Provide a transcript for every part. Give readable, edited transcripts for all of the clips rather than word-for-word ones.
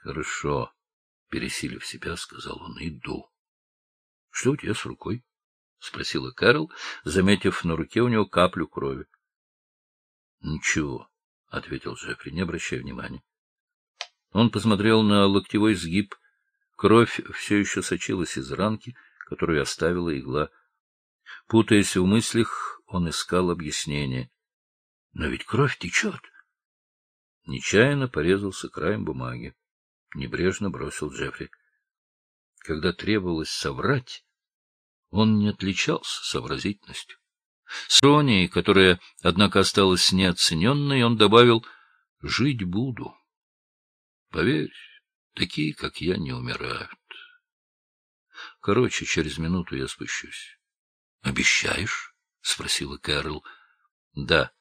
— Хорошо, — пересилив себя, сказал он, — иду. — Что у тебя с рукой? — спросила Кэрол, заметив на руке у него каплю крови. — Ничего, — ответил Джеффри, не обращая внимания. Он посмотрел на локтевой сгиб. Кровь все еще сочилась из ранки, которую оставила игла. Путаясь в мыслях, он искал объяснение. — Но ведь кровь течет. Нечаянно порезался краем бумаги. Небрежно бросил Джеффри. Когда требовалось соврать, он не отличался сообразительностью. С иронией, которая, однако, осталась неоцененной, он добавил: «Жить буду. Поверь, такие, как я, не умирают. Короче, через минуту я спущусь». — Обещаешь? — спросила Кэрол. — Да.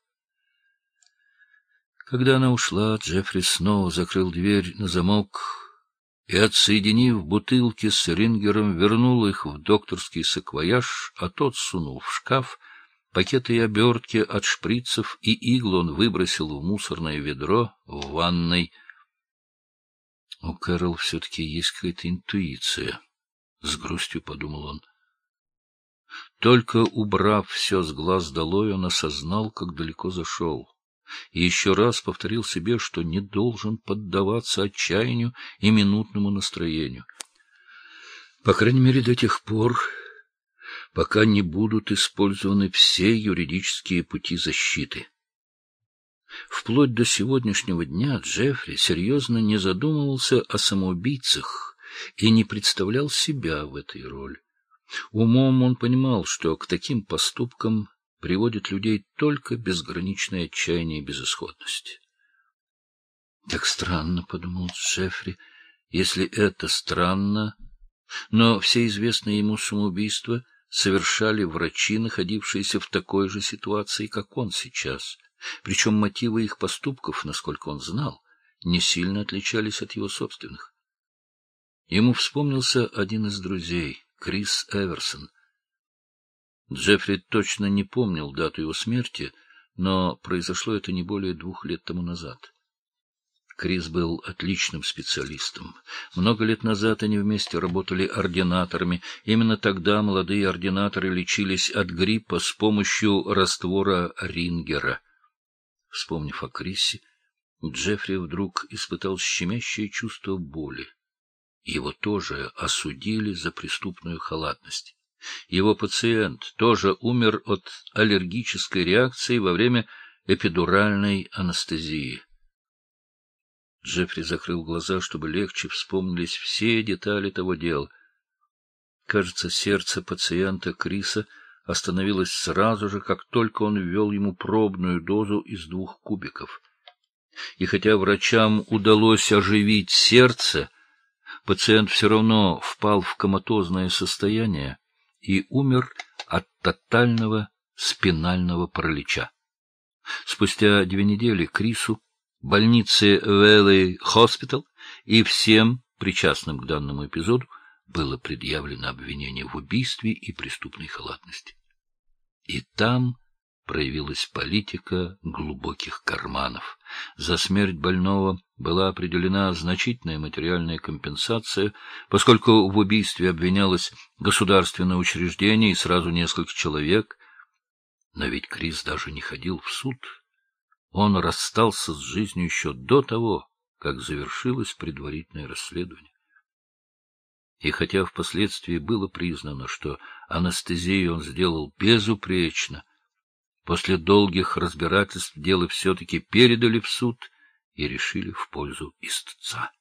Когда она ушла, Джеффри снова закрыл дверь на замок и, отсоединив бутылки с рингером, вернул их в докторский саквояж, а тот сунул в шкаф. Пакеты и обертки от шприцев и иглу он выбросил в мусорное ведро в ванной. У Кэрол все-таки есть какая-то интуиция, — с грустью подумал он. Только убрав все с глаз долой, он осознал, как далеко зашел. И еще раз повторил себе, что не должен поддаваться отчаянию и минутному настроению. По крайней мере, до тех пор, пока не будут использованы все юридические пути защиты. Вплоть до сегодняшнего дня Джеффри серьезно не задумывался о самоубийцах и не представлял себя в этой роли. Умом он понимал, что к таким поступкам приводит людей только безграничное отчаяние и безысходность. Так странно, — подумал Джеффри, — если это странно, но все известные ему самоубийства совершали врачи, находившиеся в такой же ситуации, как он сейчас. Причем мотивы их поступков, насколько он знал, не сильно отличались от его собственных. Ему вспомнился один из друзей, Крис Эверсон. Джеффри точно не помнил дату его смерти, но произошло это не более 2 лет тому назад. Крис был отличным специалистом. Много лет назад они вместе работали ординаторами. Именно тогда молодые ординаторы лечились от гриппа с помощью раствора рингера. Вспомнив о Крисе, Джеффри вдруг испытал щемящее чувство боли. Его тоже осудили за преступную халатность. Его пациент тоже умер от аллергической реакции во время эпидуральной анестезии. Джеффри закрыл глаза, чтобы легче вспомнились все детали того дела. Кажется, сердце пациента Криса остановилось сразу же, как только он ввел ему пробную дозу из 2 кубиков. И хотя врачам удалось оживить сердце, пациент все равно впал в коматозное состояние и умер от тотального спинального паралича. Спустя 2 недели Крису, больнице Вэллэй Хоспитал и всем причастным к данному эпизоду было предъявлено обвинение в убийстве и преступной халатности. И там проявилась политика глубоких карманов. За смерть больного была определена значительная материальная компенсация, поскольку в убийстве обвинялось государственное учреждение и сразу несколько человек. Но ведь Крис даже не ходил в суд. Он расстался с жизнью еще до того, как завершилось предварительное расследование. И хотя впоследствии было признано, что анестезию он сделал безупречно, после долгих разбирательств дело все-таки передали в суд и решили в пользу истца.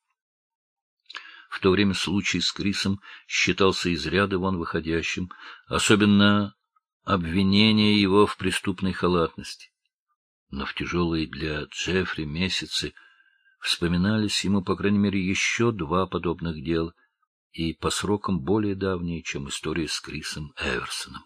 В то время случай с Крисом считался из ряда вон выходящим, особенно обвинение его в преступной халатности. Но в тяжелые для Джеффри месяцы вспоминались ему, по крайней мере, еще 2 подобных дела, и по срокам более давние, чем история с Крисом Эверсоном.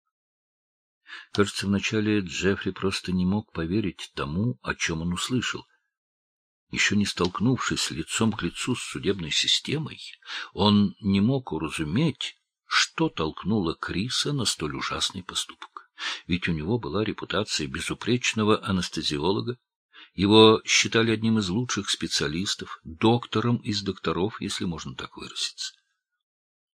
Кажется, вначале Джеффри просто не мог поверить тому, о чем он услышал. Еще не столкнувшись лицом к лицу с судебной системой, он не мог уразуметь, что толкнуло Криса на столь ужасный поступок. Ведь у него была репутация безупречного анестезиолога, Его считали одним из лучших специалистов, доктором из докторов, если можно так выразиться.